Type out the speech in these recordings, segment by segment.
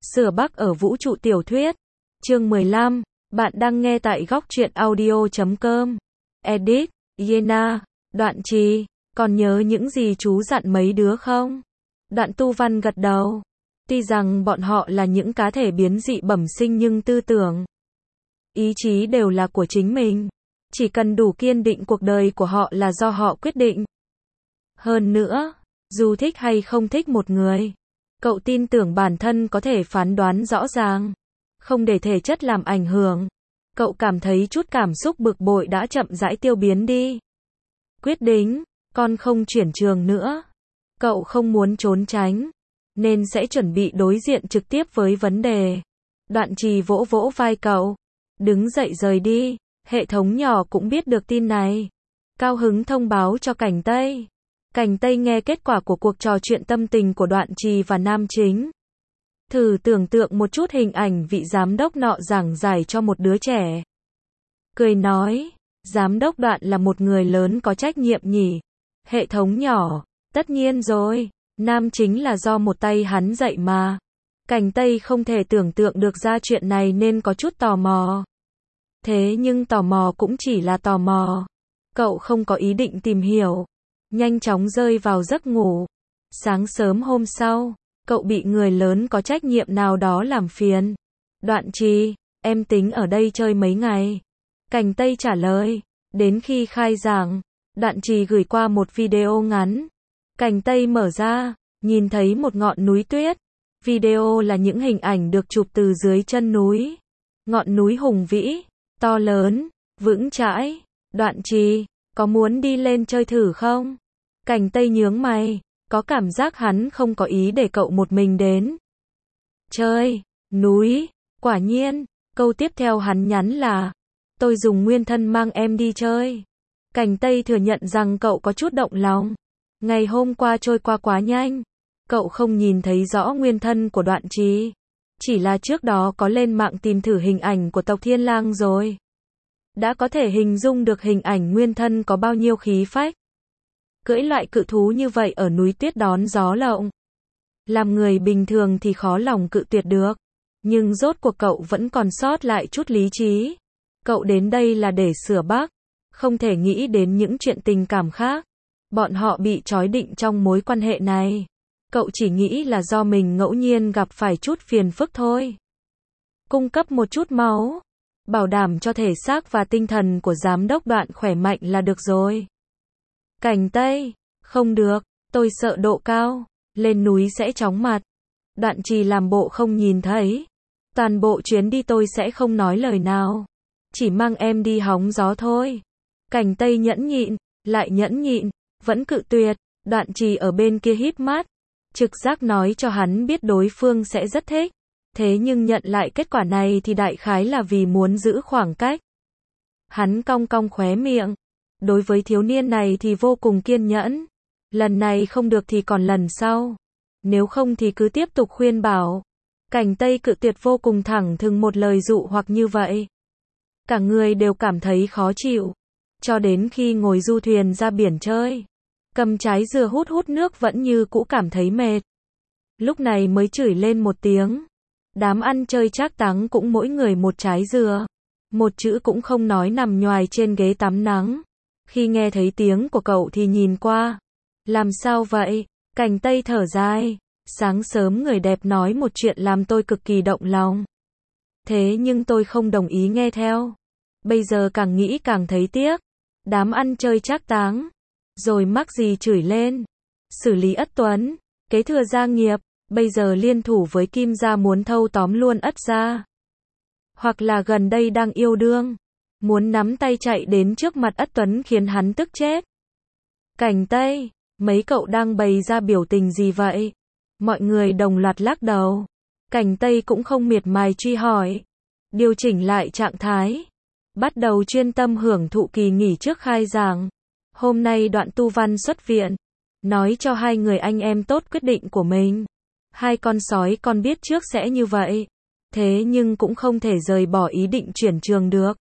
Sửa Bắc ở vũ trụ tiểu thuyết. Chương 15. Bạn đang nghe tại góc truyện audio.com. Edit, Yena, Đoạn Trì. Còn nhớ những gì chú dặn mấy đứa không? Đoạn Tu Văn gật đầu. Tuy rằng bọn họ là những cá thể biến dị bẩm sinh nhưng tư tưởng, ý chí đều là của chính mình. Chỉ cần đủ kiên định, cuộc đời của họ là do họ quyết định. Hơn nữa, dù thích hay không thích một người, cậu tin tưởng bản thân có thể phán đoán rõ ràng, không để thể chất làm ảnh hưởng. Cậu cảm thấy chút cảm xúc bực bội đã chậm rãi tiêu biến đi. Quyết định, con không chuyển trường nữa. Cậu không muốn trốn tránh, nên sẽ chuẩn bị đối diện trực tiếp với vấn đề. Đoạn Trì vỗ vỗ vai cậu, đứng dậy rời đi. Hệ thống nhỏ cũng biết được tin này, cao hứng thông báo cho Cảnh Tây. Cảnh Tây nghe kết quả của cuộc trò chuyện tâm tình của Đoạn Trì và nam chính. Thử tưởng tượng một chút hình ảnh vị giám đốc nọ giảng giải cho một đứa trẻ. Cười nói, giám đốc Đoạn là một người lớn có trách nhiệm nhỉ. Hệ thống nhỏ, tất nhiên rồi, nam chính là do một tay hắn dạy mà. Cảnh Tây không thể tưởng tượng được ra chuyện này nên có chút tò mò. Thế nhưng tò mò cũng chỉ là tò mò. Cậu không có ý định tìm hiểu. Nhanh chóng rơi vào giấc ngủ. Sáng sớm hôm sau, cậu bị người lớn có trách nhiệm nào đó làm phiền. Đoạn Trì, em tính ở đây chơi mấy ngày? Cảnh Tây trả lời. Đến khi khai giảng, Đoạn Trì gửi qua một video ngắn. Cảnh Tây mở ra, nhìn thấy một ngọn núi tuyết. Video là những hình ảnh được chụp từ dưới chân núi. Ngọn núi hùng vĩ, to lớn, vững chãi. Đoạn Trì, có muốn đi lên chơi thử không? Cảnh Tây nhướng mày, có cảm giác hắn không có ý để cậu một mình đến. Chơi, núi, quả nhiên. Câu tiếp theo hắn nhắn là, tôi dùng nguyên thân mang em đi chơi. Cảnh Tây thừa nhận rằng cậu có chút động lòng. Ngày hôm qua trôi qua quá nhanh. Cậu không nhìn thấy rõ nguyên thân của Đoạn Trì. Chỉ là trước đó có lên mạng tìm thử hình ảnh của tộc Thiên Lang rồi. Đã có thể hình dung được hình ảnh nguyên thân có bao nhiêu khí phách. Cưỡi loại cự thú như vậy ở núi tuyết đón gió lộng. Làm người bình thường thì khó lòng cự tuyệt được. Nhưng rốt cuộc cậu vẫn còn sót lại chút lý trí. Cậu đến đây là để sửa Bắc. Không thể nghĩ đến những chuyện tình cảm khác. Bọn họ bị trói định trong mối quan hệ này. Cậu chỉ nghĩ là do mình ngẫu nhiên gặp phải chút phiền phức thôi. Cung cấp một chút máu, bảo đảm cho thể xác và tinh thần của giám đốc Đoạn khỏe mạnh là được rồi. Cảnh Tây, không được, tôi sợ độ cao, lên núi sẽ chóng mặt. Đoạn Trì làm bộ không nhìn thấy. Toàn bộ chuyến đi tôi sẽ không nói lời nào. Chỉ mang em đi hóng gió thôi. Cảnh Tây nhẫn nhịn, lại nhẫn nhịn, vẫn cự tuyệt. Đoạn Trì ở bên kia híp mắt. Trực giác nói cho hắn biết đối phương sẽ rất thích. Thế nhưng nhận lại kết quả này thì đại khái là vì muốn giữ khoảng cách. Hắn cong cong khóe miệng. Đối với thiếu niên này thì vô cùng kiên nhẫn. Lần này không được thì còn lần sau. Nếu không thì cứ tiếp tục khuyên bảo. Cảnh Tây cự tuyệt vô cùng thẳng thừng một lời dụ hoặc như vậy. Cả người đều cảm thấy khó chịu. Cho đến khi ngồi du thuyền ra biển chơi. Cầm trái dừa hút hút nước vẫn như cũ cảm thấy mệt. Lúc này mới chửi lên một tiếng. Đám ăn chơi trác táng cũng mỗi người một trái dừa. Một chữ cũng không nói nằm nhoài trên ghế tắm nắng. Khi nghe thấy tiếng của cậu thì nhìn qua. Làm sao vậy? Cảnh Tây thở dài. Sáng sớm người đẹp nói một chuyện làm tôi cực kỳ động lòng. Thế nhưng tôi không đồng ý nghe theo. Bây giờ càng nghĩ càng thấy tiếc. Đám ăn chơi trác táng. Rồi mắc gì chửi lên. Xử lý Ất Tuấn, kế thừa gia nghiệp, bây giờ liên thủ với Kim gia muốn thâu tóm luôn Ất gia. Hoặc là gần đây đang yêu đương, muốn nắm tay chạy đến trước mặt Ất Tuấn khiến hắn tức chết. Cảnh Tây, mấy cậu đang bày ra biểu tình gì vậy? Mọi người đồng loạt lắc đầu. Cảnh Tây cũng không miệt mài truy hỏi. Điều chỉnh lại trạng thái. Bắt đầu chuyên tâm hưởng thụ kỳ nghỉ trước khai giảng. Hôm nay Đoạn Tu Văn xuất viện, nói cho hai người anh em tốt quyết định của mình. Hai con sói con biết trước sẽ như vậy, thế nhưng cũng không thể rời bỏ ý định chuyển trường được.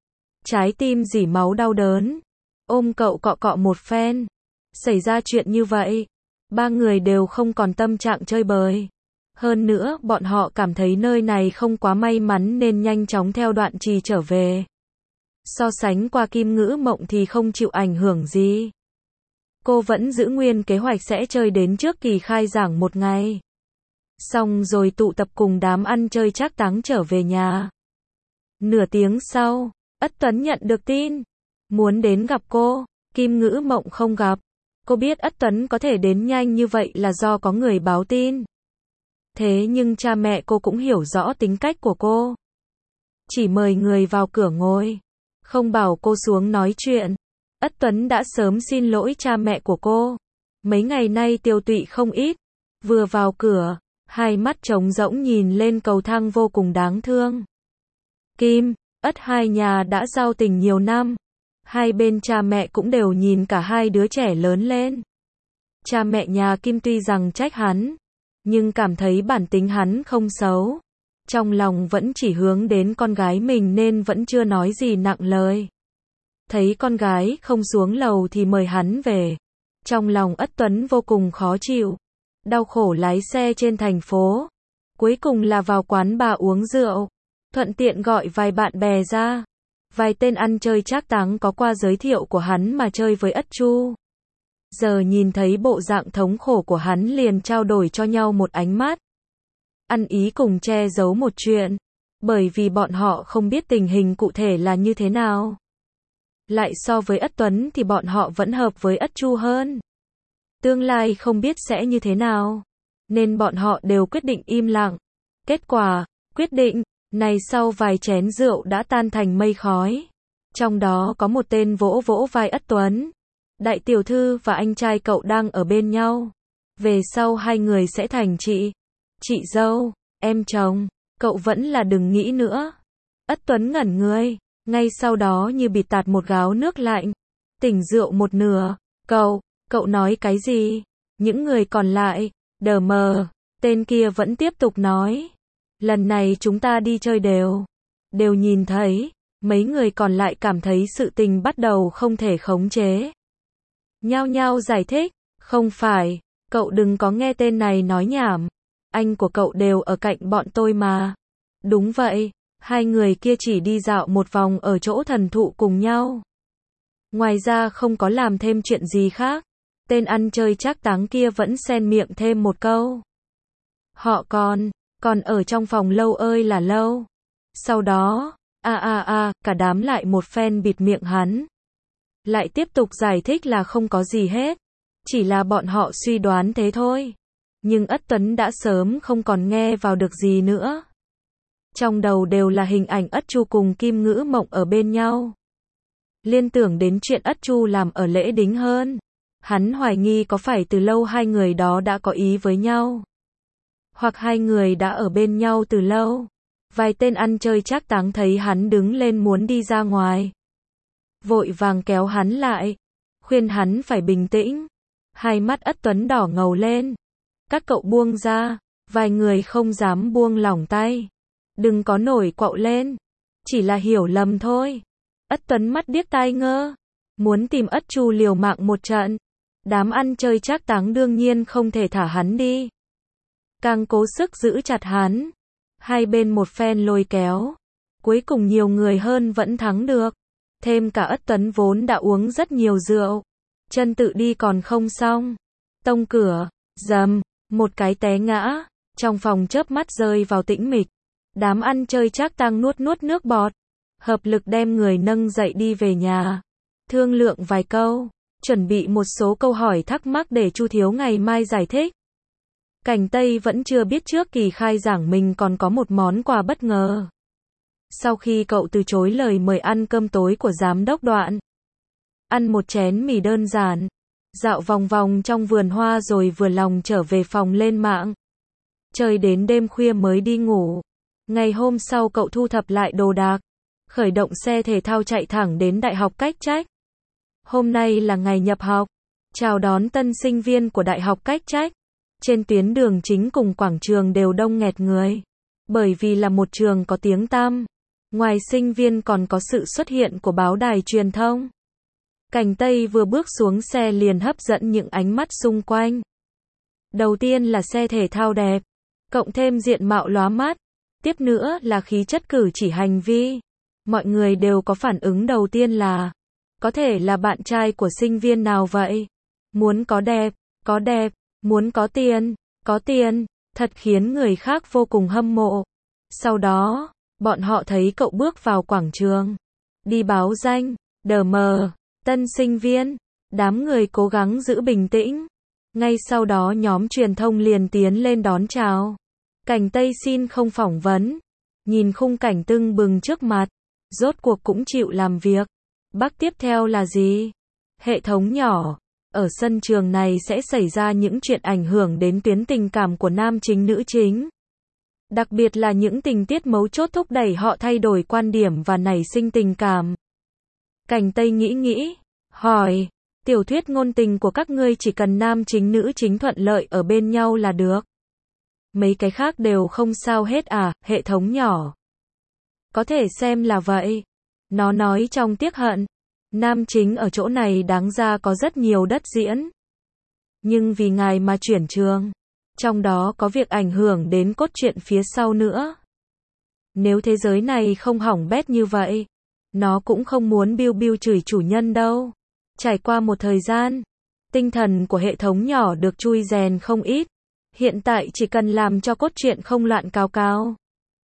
Trái tim rỉ máu đau đớn, ôm cậu cọ cọ một phen. Xảy ra chuyện như vậy, ba người đều không còn tâm trạng chơi bời. Hơn nữa, bọn họ cảm thấy nơi này không quá may mắn nên nhanh chóng theo Đoạn Trì trở về. So sánh qua Kim Ngữ Mộng thì không chịu ảnh hưởng gì. Cô vẫn giữ nguyên kế hoạch sẽ chơi đến trước kỳ khai giảng một ngày. Xong rồi tụ tập cùng đám ăn chơi trác táng trở về nhà. Nửa tiếng sau, Ất Tuấn nhận được tin. Muốn đến gặp cô, Kim Ngữ Mộng không gặp. Cô biết Ất Tuấn có thể đến nhanh như vậy là do có người báo tin. Thế nhưng cha mẹ cô cũng hiểu rõ tính cách của cô. Chỉ mời người vào cửa ngồi. Không bảo cô xuống nói chuyện. Ất Tuấn đã sớm xin lỗi cha mẹ của cô. Mấy ngày nay tiêu tụy không ít. Vừa vào cửa, hai mắt trống rỗng nhìn lên cầu thang vô cùng đáng thương. Kim, Ất hai nhà đã giao tình nhiều năm. Hai bên cha mẹ cũng đều nhìn cả hai đứa trẻ lớn lên. Cha mẹ nhà Kim tuy rằng trách hắn, nhưng cảm thấy bản tính hắn không xấu. Trong lòng vẫn chỉ hướng đến con gái mình nên vẫn chưa nói gì nặng lời. Thấy con gái không xuống lầu thì mời hắn về. Trong lòng Ất Tuấn vô cùng khó chịu. Đau khổ lái xe trên thành phố. Cuối cùng là vào quán bar uống rượu. Thuận tiện gọi vài bạn bè ra. Vài tên ăn chơi trác táng có qua giới thiệu của hắn mà chơi với Ất Chu. Giờ nhìn thấy bộ dạng thống khổ của hắn liền trao đổi cho nhau một ánh mắt. Ăn ý cùng che giấu một chuyện. Bởi vì bọn họ không biết tình hình cụ thể là như thế nào. Lại so với Ất Tuấn thì bọn họ vẫn hợp với Ất Chu hơn. Tương lai không biết sẽ như thế nào. Nên bọn họ đều quyết định im lặng. Kết quả, quyết định này sau vài chén rượu đã tan thành mây khói. Trong đó có một tên vỗ vỗ vai Ất Tuấn. Đại tiểu thư và anh trai cậu đang ở bên nhau. Về sau hai người sẽ thành chị dâu, em chồng. Cậu vẫn là đừng nghĩ nữa. Ất Tuấn ngẩn người. Ngay sau đó như bị tạt một gáo nước lạnh. Tỉnh rượu một nửa. Cậu nói cái gì? Những người còn lại, đờ mờ. Tên kia vẫn tiếp tục nói. Lần này chúng ta đi chơi đều nhìn thấy. Mấy người còn lại cảm thấy sự tình bắt đầu không thể khống chế. Nhao nhao giải thích. Không phải, cậu đừng có nghe tên này nói nhảm. Anh của cậu đều ở cạnh bọn tôi mà. Đúng vậy, hai người kia chỉ đi dạo một vòng ở chỗ thần thụ cùng nhau. Ngoài ra không có làm thêm chuyện gì khác. Tên ăn chơi trác táng kia vẫn xen miệng thêm một câu. Họ còn ở trong phòng lâu ơi là lâu. Sau đó, cả đám lại một phen bịt miệng hắn. Lại tiếp tục giải thích là không có gì hết. Chỉ là bọn họ suy đoán thế thôi. Nhưng Ất Tuấn đã sớm không còn nghe vào được gì nữa. Trong đầu đều là hình ảnh Ất Chu cùng Kim Ngữ Mộng ở bên nhau. Liên tưởng đến chuyện Ất Chu làm ở lễ đính hôn. Hắn hoài nghi có phải từ lâu hai người đó đã có ý với nhau. Hoặc hai người đã ở bên nhau từ lâu. Vài tên ăn chơi trác táng thấy hắn đứng lên muốn đi ra ngoài. Vội vàng kéo hắn lại. Khuyên hắn phải bình tĩnh. Hai mắt Ất Tuấn đỏ ngầu lên. Các cậu buông ra. Vài người không dám buông lỏng tay. Đừng có nổi quạo lên. Chỉ là hiểu lầm thôi. Ất Tuấn mắt điếc tai ngơ. Muốn tìm Ất Chu liều mạng một trận. Đám ăn chơi trác táng đương nhiên không thể thả hắn đi. Càng cố sức giữ chặt hắn. Hai bên một phen lôi kéo. Cuối cùng nhiều người hơn vẫn thắng được. Thêm cả Ất Tuấn vốn đã uống rất nhiều rượu. Chân tự đi còn không xong. Tông cửa, dầm, một cái té ngã. Trong phòng chớp mắt rơi vào tĩnh mịch. Đám ăn chơi trác táng nuốt nước bọt. Hợp lực đem người nâng dậy đi về nhà. Thương lượng vài câu. Chuẩn bị một số câu hỏi thắc mắc để Chu Thiếu ngày mai giải thích. Cảnh Tây vẫn chưa biết trước kỳ khai giảng mình còn có một món quà bất ngờ. Sau khi cậu từ chối lời mời ăn cơm tối của giám đốc Đoạn. Ăn một chén mì đơn giản. Dạo vòng vòng trong vườn hoa rồi vừa lòng trở về phòng lên mạng. Chơi đến đêm khuya mới đi ngủ. Ngày hôm sau cậu thu thập lại đồ đạc. Khởi động xe thể thao chạy thẳng đến Đại học Cách Trách. Hôm nay là ngày nhập học. Chào đón tân sinh viên của Đại học Cách Trách. Trên tuyến đường chính cùng quảng trường đều đông nghẹt người. Bởi vì là một trường có tiếng tăm. Ngoài sinh viên còn có sự xuất hiện của báo đài truyền thông. Cảnh Tây vừa bước xuống xe liền hấp dẫn những ánh mắt xung quanh. Đầu tiên là xe thể thao đẹp. cộng thêm diện mạo lóa mắt, tiếp nữa là khí chất cử chỉ hành vi. Mọi người đều có phản ứng đầu tiên là, có thể là bạn trai của sinh viên nào vậy? Muốn có đẹp, muốn có tiền, thật khiến người khác vô cùng hâm mộ. Sau đó, bọn họ thấy cậu bước vào quảng trường, đi báo danh, tân sinh viên, đám người cố gắng giữ bình tĩnh. Ngay sau đó nhóm truyền thông liền tiến lên đón chào. Cảnh Tây xin không phỏng vấn, nhìn khung cảnh tưng bừng trước mặt, rốt cuộc cũng chịu làm việc. Bước tiếp theo là gì? Hệ thống nhỏ. Ở sân trường này sẽ xảy ra những chuyện ảnh hưởng đến tuyến tình cảm của nam chính nữ chính. Đặc biệt là những tình tiết mấu chốt thúc đẩy họ thay đổi quan điểm và nảy sinh tình cảm. Cảnh Tây nghĩ, hỏi, tiểu thuyết ngôn tình của các ngươi chỉ cần nam chính nữ chính thuận lợi ở bên nhau là được. Mấy cái khác đều không sao hết à, hệ thống nhỏ. Có thể xem là vậy. Nó nói trong tiếc hận. Nam chính ở chỗ này đáng ra có rất nhiều đất diễn. Nhưng vì ngài mà chuyển trường. Trong đó có việc ảnh hưởng đến cốt truyện phía sau nữa. Nếu thế giới này không hỏng bét như vậy, nó cũng không muốn biu biu chửi chủ nhân đâu. Trải qua một thời gian, tinh thần của hệ thống nhỏ được chui rèn không ít. Hiện tại chỉ cần làm cho cốt truyện không loạn cao,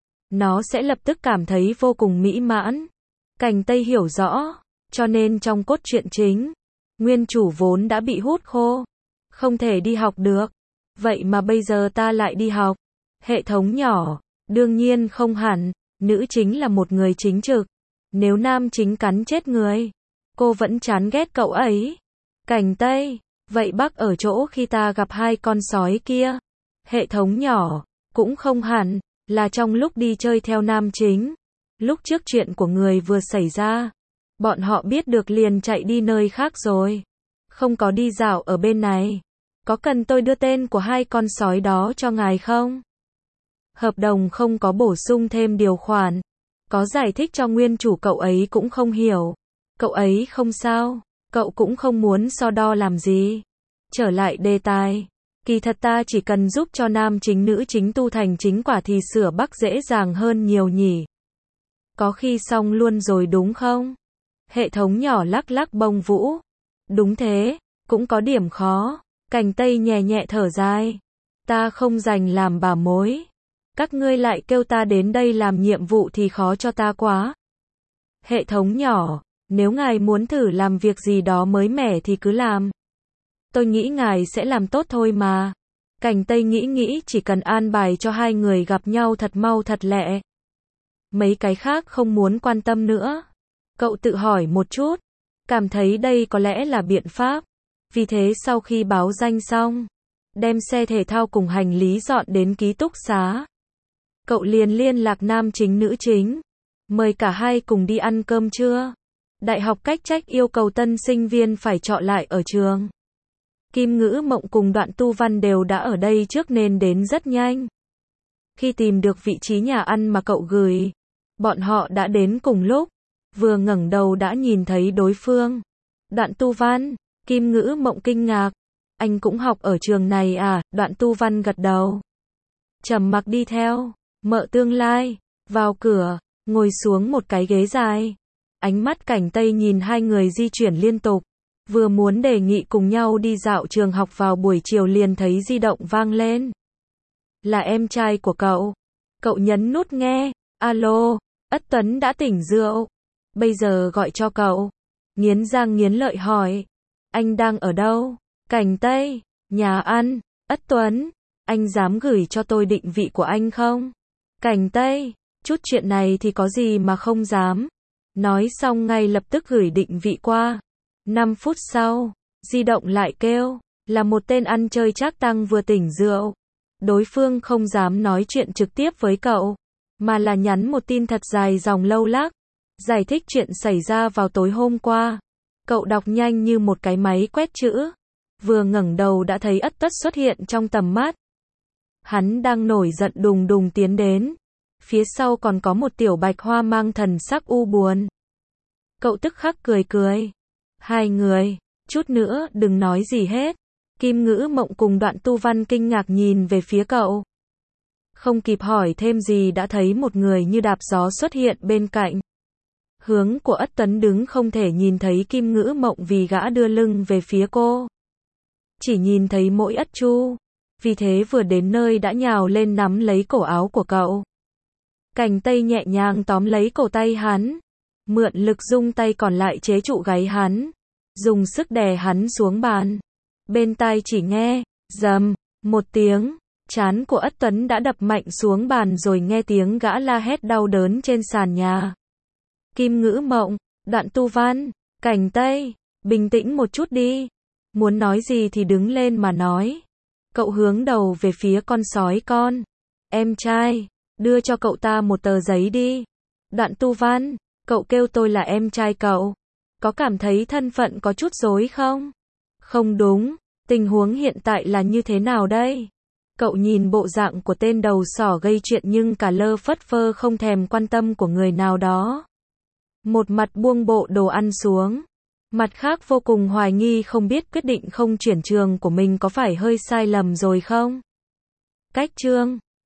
nó sẽ lập tức cảm thấy vô cùng mỹ mãn. Cảnh Tây hiểu rõ, cho nên trong cốt truyện chính, nguyên chủ vốn đã bị hút khô, không thể đi học được. Vậy mà bây giờ ta lại đi học. Hệ thống nhỏ, đương nhiên không hẳn, nữ chính là một người chính trực. Nếu nam chính cắn chết người, cô vẫn chán ghét cậu ấy. Cảnh Tây, vậy bác ở chỗ khi ta gặp hai con sói kia. Hệ thống nhỏ, cũng không hẳn, là trong lúc đi chơi theo nam chính. Lúc trước chuyện của người vừa xảy ra, bọn họ biết được liền chạy đi nơi khác rồi. Không có đi dạo ở bên này. Có cần tôi đưa tên của hai con sói đó cho ngài không? Hợp đồng không có bổ sung thêm điều khoản. Có giải thích cho nguyên chủ cậu ấy cũng không hiểu. Cậu ấy không sao. Cậu cũng không muốn so đo làm gì. Trở lại đề tài. Kỳ thật ta chỉ cần giúp cho nam chính nữ chính tu thành chính quả thì sửa Bắc dễ dàng hơn nhiều nhỉ. Có khi xong luôn rồi đúng không? Hệ thống nhỏ lắc lắc bông vũ. Đúng thế, cũng có điểm khó. Cảnh Tây nhẹ nhẹ thở dài. Ta không dành làm bà mối. Các ngươi lại kêu ta đến đây làm nhiệm vụ thì khó cho ta quá. Hệ thống nhỏ, nếu ngài muốn thử làm việc gì đó mới mẻ thì cứ làm. Tôi nghĩ ngài sẽ làm tốt thôi mà. Cảnh Tây nghĩ chỉ cần an bài cho hai người gặp nhau thật mau thật lẹ. Mấy cái khác không muốn quan tâm nữa. Cậu tự hỏi một chút. Cảm thấy đây có lẽ là biện pháp. Vì thế sau khi báo danh xong, đem xe thể thao cùng hành lý dọn đến ký túc xá. Cậu liền liên lạc nam chính nữ chính. Mời cả hai cùng đi ăn cơm trưa. Đại học cách trách yêu cầu tân sinh viên phải trọ lại ở trường. Kim Ngữ Mộng cùng Đoạn Tu Văn đều đã ở đây trước nên đến rất nhanh. Khi tìm được vị trí nhà ăn mà cậu gửi, bọn họ đã đến cùng lúc. Vừa ngẩng đầu đã nhìn thấy đối phương. Đoạn Tu Văn, Kim Ngữ Mộng kinh ngạc. Anh cũng học ở trường này à? Đoạn Tu Văn gật đầu. Trầm mặc đi theo. Mợ tương lai. Vào cửa. Ngồi xuống một cái ghế dài. Ánh mắt Cảnh Tây nhìn hai người di chuyển liên tục. Vừa muốn đề nghị cùng nhau đi dạo trường học vào buổi chiều liền thấy di động vang lên. Là em trai của cậu. Cậu nhấn nút nghe. Alo, Ất Tuấn đã tỉnh rượu. Bây giờ gọi cho cậu. Nghiến răng nghiến lợi hỏi. Anh đang ở đâu? Cảnh Tây, nhà ăn. Ất Tuấn, anh dám gửi cho tôi định vị của anh không? Cảnh Tây, chút chuyện này thì có gì mà không dám. Nói xong ngay lập tức gửi định vị qua. 5 phút sau, di động lại kêu, là một tên ăn chơi trác tăng vừa tỉnh rượu. Đối phương không dám nói chuyện trực tiếp với cậu, mà là nhắn một tin thật dài dòng lâu lắc, giải thích chuyện xảy ra vào tối hôm qua. Cậu đọc nhanh như một cái máy quét chữ, vừa ngẩng đầu đã thấy Ất Tất xuất hiện trong tầm mắt. Hắn đang nổi giận đùng đùng tiến đến, phía sau còn có một tiểu bạch hoa mang thần sắc u buồn. Cậu tức khắc cười cười. Hai người, chút nữa đừng nói gì hết. Kim Ngữ Mộng cùng Đoạn Tu Văn kinh ngạc nhìn về phía cậu. Không kịp hỏi thêm gì đã thấy một người như đạp gió xuất hiện bên cạnh. Hướng của Ất Tấn đứng không thể nhìn thấy Kim Ngữ Mộng vì gã đưa lưng về phía cô. Chỉ nhìn thấy mỗi Ất Chu. Vì thế vừa đến nơi đã nhào lên nắm lấy cổ áo của cậu. Cành Tây nhẹ nhàng tóm lấy cổ tay hắn. Mượn lực dung tay còn lại chế trụ gáy hắn. Dùng sức đè hắn xuống bàn. Bên tai chỉ nghe, rầm, một tiếng. Trán của Ất Tấn đã đập mạnh xuống bàn rồi nghe tiếng gã la hét đau đớn trên sàn nhà. Kim Ngữ Mộng, Đoạn Tu Văn, Cành Tây, bình tĩnh một chút đi. Muốn nói gì thì đứng lên mà nói. Cậu hướng đầu về phía con sói con. Em trai, đưa cho cậu ta một tờ giấy đi. Đoạn Tu Văn, cậu kêu tôi là em trai cậu. Có cảm thấy thân phận có chút rối không? Không đúng, tình huống hiện tại là như thế nào đây? Cậu nhìn bộ dạng của tên đầu sỏ gây chuyện nhưng cả lơ phất phơ không thèm quan tâm của người nào đó. Một mặt buông bộ đồ ăn xuống. Mặt khác vô cùng hoài nghi không biết quyết định không chuyển trường của mình có phải hơi sai lầm rồi không? Cách chương